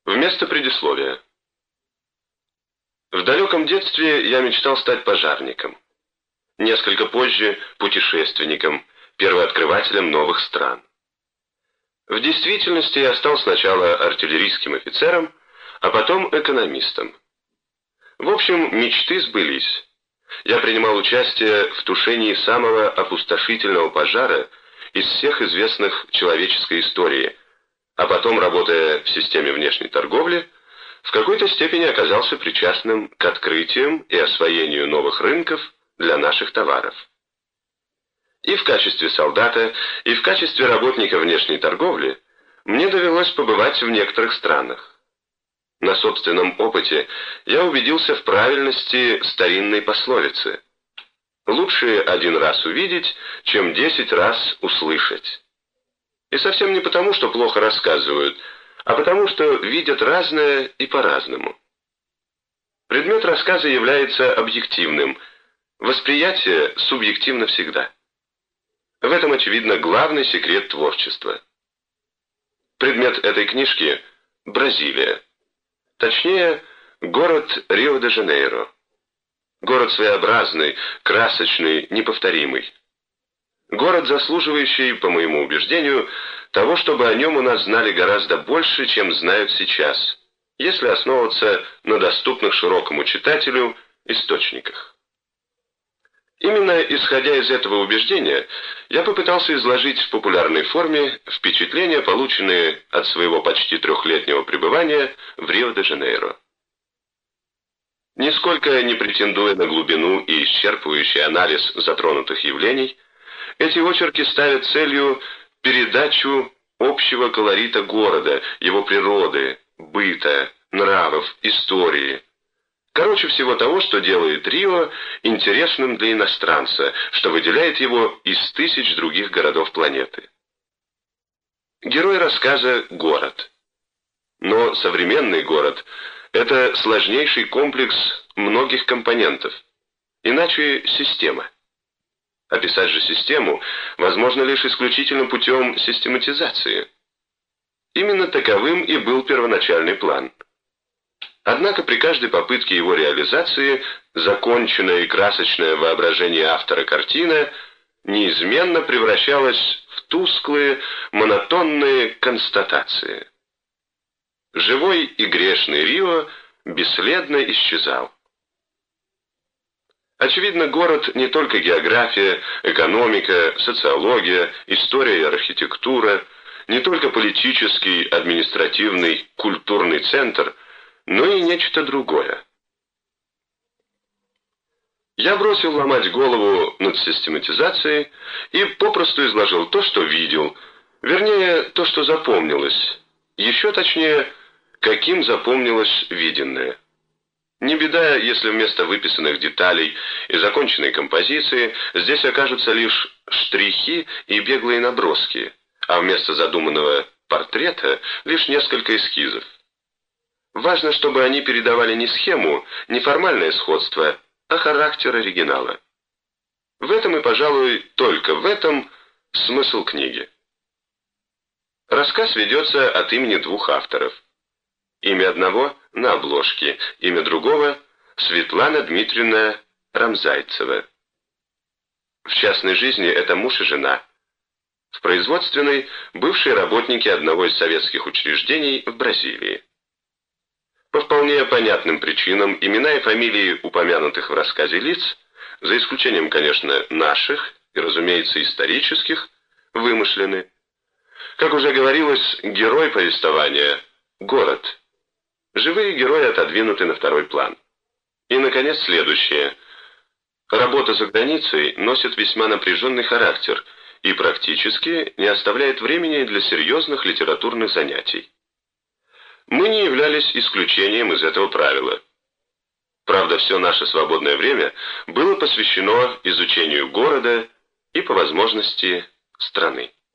Вместо предисловия. В далеком детстве я мечтал стать пожарником. Несколько позже – путешественником, первооткрывателем новых стран. В действительности я стал сначала артиллерийским офицером, а потом экономистом. В общем, мечты сбылись. Я принимал участие в тушении самого опустошительного пожара из всех известных человеческой истории, а потом, работая в системе внешней торговли, в какой-то степени оказался причастным к открытиям и освоению новых рынков для наших товаров. И в качестве солдата, и в качестве работника внешней торговли мне довелось побывать в некоторых странах. На собственном опыте я убедился в правильности старинной пословицы: «Лучше один раз увидеть, чем 10 раз услышать». И совсем не потому, что плохо рассказывают, а потому, что видят разное и по-разному. Предмет рассказа является объективным, восприятие субъективно всегда. В этом, очевидно, главный секрет творчества. Предмет этой книжки – Бразилия. Точнее, город Рио-де-Жанейро. Город своеобразный, красочный, неповторимый. Город, заслуживающий, по моему убеждению, того, чтобы о нем у нас знали гораздо больше, чем знают сейчас, если основываться на доступных широкому читателю источниках. Именно исходя из этого убеждения, я попытался изложить в популярной форме впечатления, полученные от своего почти 3-летнего пребывания в Рио-де-Жанейро. Нисколько не претендуя на глубину и исчерпывающий анализ затронутых явлений, эти очерки ставят целью передачу общего колорита города, его природы, быта, нравов, истории. Короче, всего того, что делает Рио интересным для иностранца, что выделяет его из тысяч других городов планеты. Герой рассказа – город. Но современный город – это сложнейший комплекс многих компонентов, иначе система. Описать же систему возможно лишь исключительно путем систематизации. Именно таковым и был первоначальный план. Однако при каждой попытке его реализации законченное и красочное воображение автора картина неизменно превращалось в тусклые, монотонные констатации. Живой и грешный Рио бесследно исчезал. Очевидно, город не только география, экономика, социология, история и архитектура, не только политический, административный, культурный центр, но и нечто другое. Я бросил ломать голову над систематизацией и попросту изложил то, что видел, вернее, то, что запомнилось, еще точнее, каким запомнилось виденное. Не беда, если вместо выписанных деталей и законченной композиции здесь окажутся лишь штрихи и беглые наброски, а вместо задуманного портрета лишь несколько эскизов. Важно, чтобы они передавали не схему, не формальное сходство, а характер оригинала. В этом и, пожалуй, только в этом смысл книги. Рассказ ведется от имени 2 авторов. Имя одного – на обложке, имя другого – Светлана Дмитриевна Рамзайцева. В частной жизни это муж и жена. В производственной – бывшие работники одного из советских учреждений в Бразилии. По вполне понятным причинам имена и фамилии упомянутых в рассказе лиц, за исключением, конечно, наших и, разумеется, исторических, вымышлены. Как уже говорилось, герой повествования – город. Живые герои отодвинуты на второй план. И, наконец, следующее. Работа за границей носит весьма напряженный характер и практически не оставляет времени для серьезных литературных занятий. Мы не являлись исключением из этого правила. Правда, все наше свободное время было посвящено изучению города и, по возможности, страны.